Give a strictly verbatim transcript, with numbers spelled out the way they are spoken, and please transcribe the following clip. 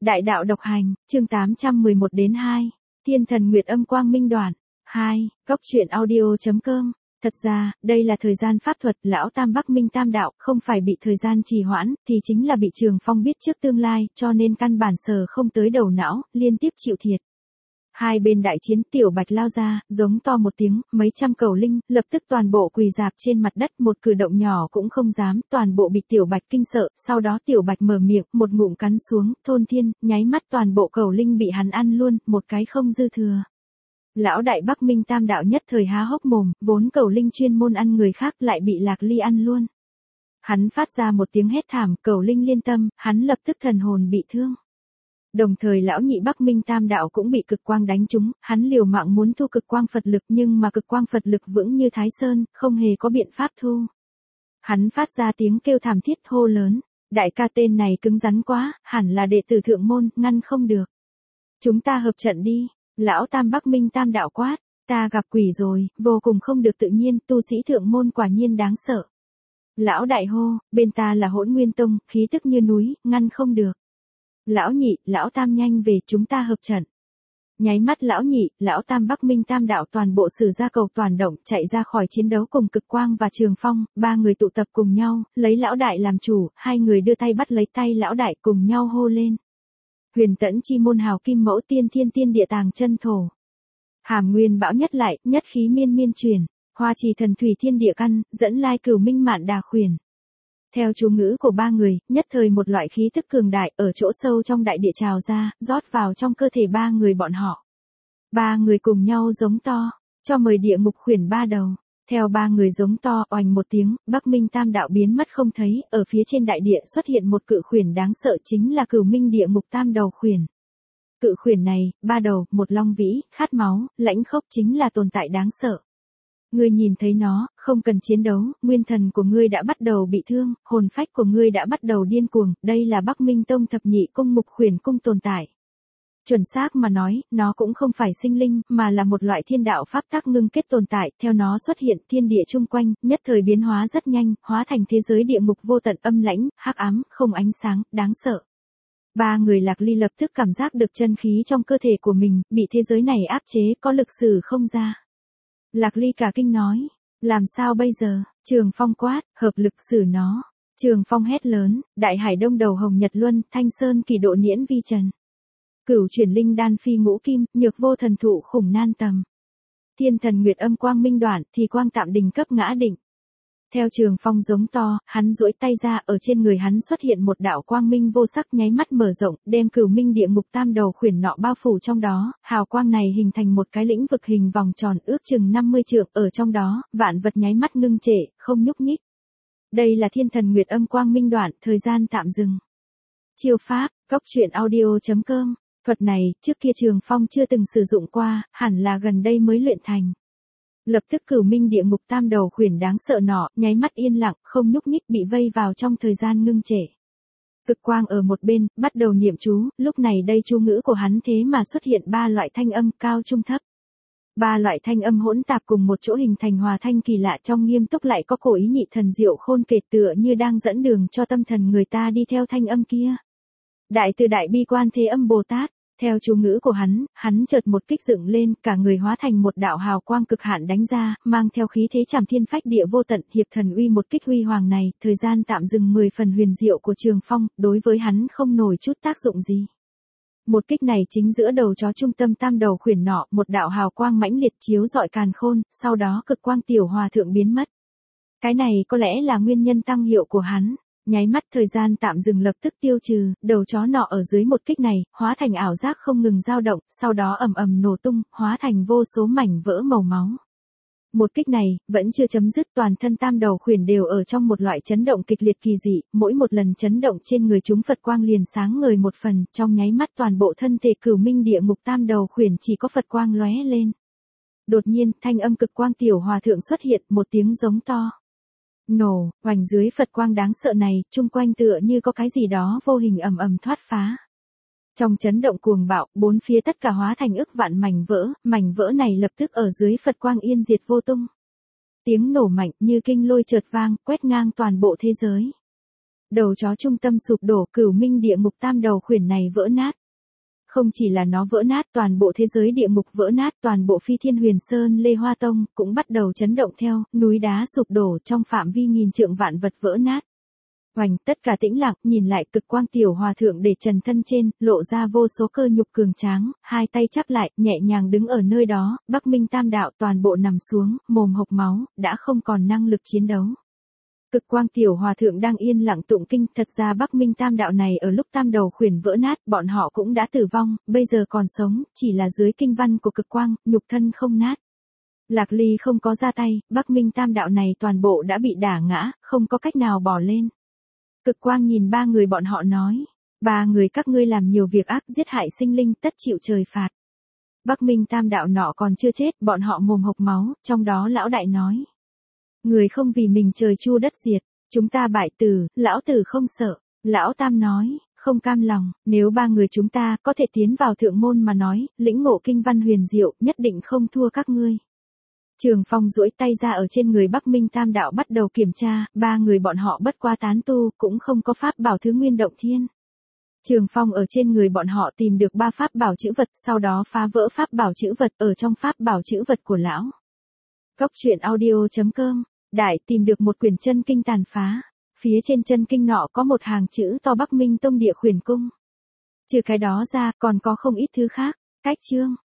Đại đạo độc hành, chương tám trăm mười một đến hai. Thiên thần Nguyệt Âm Quang Minh Đoạn. hai. Cốc truyện audio.com. Thật ra, đây là thời gian pháp thuật, lão Tam Bắc Minh Tam Đạo, không phải bị thời gian trì hoãn, thì chính là bị Trường Phong biết trước tương lai, cho nên căn bản sờ không tới đầu não, liên tiếp chịu thiệt. Hai bên đại chiến, Tiểu Bạch lao ra, giống to một tiếng, mấy trăm cầu linh, lập tức toàn bộ quỳ rạp trên mặt đất, một cử động nhỏ cũng không dám, toàn bộ bị Tiểu Bạch kinh sợ, sau đó Tiểu Bạch mở miệng, một ngụm cắn xuống, thôn thiên, nháy mắt toàn bộ cầu linh bị hắn ăn luôn, một cái không dư thừa. Lão đại Bắc Minh Tam Đạo nhất thời há hốc mồm, vốn cầu linh chuyên môn ăn người khác lại bị Lạc Ly ăn luôn. Hắn phát ra một tiếng hét thảm, cầu linh liên tâm, hắn lập tức thần hồn bị thương. Đồng thời lão nhị Bắc Minh Tam Đạo cũng bị cực quang đánh trúng, hắn liều mạng muốn thu cực quang Phật lực nhưng mà cực quang Phật lực vững như Thái Sơn, không hề có biện pháp thu. Hắn phát ra tiếng kêu thảm thiết hô lớn, đại ca tên này cứng rắn quá, hẳn là đệ tử thượng môn, ngăn không được. Chúng ta hợp trận đi, lão Tam Bắc Minh Tam Đạo quát, ta gặp quỷ rồi, vô cùng không được tự nhiên, tu sĩ thượng môn quả nhiên đáng sợ. Lão đại hô, bên ta là Hỗn Nguyên Tông, khí tức như núi, ngăn không được. Lão nhị, lão Tam nhanh về, chúng ta hợp trận. Nháy mắt lão nhị, lão Tam Bắc Minh Tam Đạo toàn bộ sử ra cầu toàn động, chạy ra khỏi chiến đấu cùng Cực Quang và Trường Phong, ba người tụ tập cùng nhau, lấy lão đại làm chủ, hai người đưa tay bắt lấy tay lão đại cùng nhau hô lên. Huyền Tẫn Chi Môn Hào Kim Mẫu Tiên Thiên Tiên Địa Tàng Chân Thổ. Hàm Nguyên Bão Nhất Lại, nhất khí miên miên truyền, Hoa Trì Thần Thủy Thiên Địa Căn, dẫn lai Cửu Minh Mạn Đà Khuyển. Theo chú ngữ của ba người, nhất thời một loại khí tức cường đại ở chỗ sâu trong đại địa trào ra, rót vào trong cơ thể ba người bọn họ. Ba người cùng nhau giống to, cho mời địa ngục khuyển ba đầu. Theo ba người giống to, oành một tiếng, Bắc Minh Tam Đạo biến mất không thấy, ở phía trên đại địa xuất hiện một cự khuyển đáng sợ chính là Cửu Minh địa ngục tam đầu khuyển. Cự khuyển này, ba đầu, một long vĩ, khát máu, lãnh khốc chính là tồn tại đáng sợ. Ngươi nhìn thấy nó, không cần chiến đấu, nguyên thần của ngươi đã bắt đầu bị thương, hồn phách của ngươi đã bắt đầu điên cuồng, đây là Bắc Minh Tông thập nhị cung mục khuyển cung tồn tại. Chuẩn xác mà nói, nó cũng không phải sinh linh, mà là một loại thiên đạo pháp tắc ngưng kết tồn tại, theo nó xuất hiện, thiên địa chung quanh, nhất thời biến hóa rất nhanh, hóa thành thế giới địa ngục vô tận âm lãnh, hắc ám, không ánh sáng, đáng sợ. Ba người Lạc Ly lập tức cảm giác được chân khí trong cơ thể của mình, bị thế giới này áp chế, có lực sử không ra. Lạc Ly cả kinh nói, làm sao bây giờ, Trường Phong quát, hợp lực xử nó. Trường Phong hét lớn, đại hải đông đầu hồng nhật luân, thanh sơn kỳ độ niễn vi trần. Cửu chuyển linh đan phi ngũ kim, nhược vô thần thụ khủng nan tầm. Thiên thần Nguyệt Âm Quang Minh Đoạn, thì quang tạm đỉnh cấp ngã định. Theo Trường Phong giống to, hắn duỗi tay ra, ở trên người hắn xuất hiện một đạo quang minh vô sắc nháy mắt mở rộng, đem Cửu Minh địa ngục tam đầu khuyển nọ bao phủ trong đó, hào quang này hình thành một cái lĩnh vực hình vòng tròn ước chừng năm mươi trượng, ở trong đó, vạn vật nháy mắt ngưng trệ, không nhúc nhích. Đây là Thiên thần Nguyệt Âm Quang Minh Đoạn, thời gian tạm dừng. Chiêu pháp, cốc truyện audio.com. Thuật này, trước kia Trường Phong chưa từng sử dụng qua, hẳn là gần đây mới luyện thành. Lập tức Cửu Minh địa ngục tam đầu khuyển đáng sợ nọ, nháy mắt yên lặng, không nhúc nhích bị vây vào trong thời gian ngưng trệ. Cực Quang ở một bên, bắt đầu niệm chú, lúc này đây chú ngữ của hắn thế mà xuất hiện ba loại thanh âm cao trung thấp. Ba loại thanh âm hỗn tạp cùng một chỗ hình thành hòa thanh kỳ lạ trong nghiêm túc lại có cổ ý nhị thần diệu khôn kể tựa như đang dẫn đường cho tâm thần người ta đi theo thanh âm kia. Đại từ đại bi quan thế âm Bồ Tát. Theo chú ngữ của hắn, hắn chợt một kích dựng lên, cả người hóa thành một đạo hào quang cực hạn đánh ra, mang theo khí thế trảm thiên phách địa vô tận, hiệp thần uy một kích huy hoàng này, thời gian tạm dừng mười phần huyền diệu của Trường Phong, đối với hắn không nổi chút tác dụng gì. Một kích này chính giữa đầu chó trung tâm tam đầu khuyển nọ, một đạo hào quang mãnh liệt chiếu rọi càn khôn, sau đó cực quang tiểu hòa thượng biến mất. Cái này có lẽ là nguyên nhân tăng hiệu của hắn. Nháy mắt thời gian tạm dừng lập tức tiêu trừ, đầu chó nọ ở dưới một kích này, hóa thành ảo giác không ngừng dao động, sau đó ầm ầm nổ tung, hóa thành vô số mảnh vỡ màu máu. Một kích này, vẫn chưa chấm dứt, toàn thân tam đầu khuyển đều ở trong một loại chấn động kịch liệt kỳ dị, mỗi một lần chấn động trên người chúng Phật quang liền sáng ngời một phần, trong nháy mắt toàn bộ thân thể Cửu Minh địa ngục tam đầu khuyển chỉ có Phật quang lóe lên. Đột nhiên, thanh âm cực quang tiểu hòa thượng xuất hiện, một tiếng giống to. Nổ, hoành dưới Phật quang đáng sợ này, chung quanh tựa như có cái gì đó vô hình ầm ầm thoát phá. Trong chấn động cuồng bạo, bốn phía tất cả hóa thành ức vạn mảnh vỡ, mảnh vỡ này lập tức ở dưới Phật quang yên diệt vô tung. Tiếng nổ mạnh như kinh lôi chợt vang, quét ngang toàn bộ thế giới. Đầu chó trung tâm sụp đổ, Cửu Minh địa ngục tam đầu khuyển này vỡ nát. Không chỉ là nó vỡ nát, toàn bộ thế giới địa ngục vỡ nát, toàn bộ Phi Thiên Huyền Sơn Lê Hoa Tông cũng bắt đầu chấn động theo, núi đá sụp đổ, trong phạm vi nghìn trượng vạn vật vỡ nát. Oành, tất cả tĩnh lặng, nhìn lại Cực Quang tiểu hòa thượng để trần thân trên, lộ ra vô số cơ nhục cường tráng, hai tay chắp lại, nhẹ nhàng đứng ở nơi đó, Bắc Minh Tam đạo toàn bộ nằm xuống, mồm hộc máu, đã không còn năng lực chiến đấu. Cực Quang tiểu hòa thượng đang yên lặng tụng kinh, thật ra Bắc Minh Tam đạo này ở lúc tam đầu khuyển vỡ nát, bọn họ cũng đã tử vong, bây giờ còn sống, chỉ là dưới kinh văn của Cực Quang, nhục thân không nát. Lạc Ly không có ra tay, Bắc Minh Tam đạo này toàn bộ đã bị đả ngã, không có cách nào bỏ lên. Cực Quang nhìn ba người bọn họ nói, ba người các ngươi làm nhiều việc ác, giết hại sinh linh, tất chịu trời phạt. Bắc Minh Tam đạo nọ còn chưa chết, bọn họ mồm hộc máu, trong đó lão đại nói. Người không vì mình trời chu đất diệt, chúng ta bại tử, lão tử không sợ. Lão Tam nói, không cam lòng, nếu ba người chúng ta có thể tiến vào thượng môn mà nói, lĩnh ngộ kinh văn huyền diệu, nhất định không thua các ngươi. Trường Phong duỗi tay ra ở trên người Bắc Minh Tam đạo bắt đầu kiểm tra, ba người bọn họ bất qua tán tu, cũng không có pháp bảo thứ nguyên động thiên. Trường Phong ở trên người bọn họ tìm được ba pháp bảo chữ vật, sau đó phá vỡ pháp bảo chữ vật ở trong pháp bảo chữ vật của lão. Góc truyện audio chấm com, Đại tìm được một quyển chân kinh tàn phá, phía trên chân kinh nọ có một hàng chữ to Bắc Minh Tông Địa Khuyển Cung. Trừ cái đó ra, còn có không ít thứ khác, cách chương.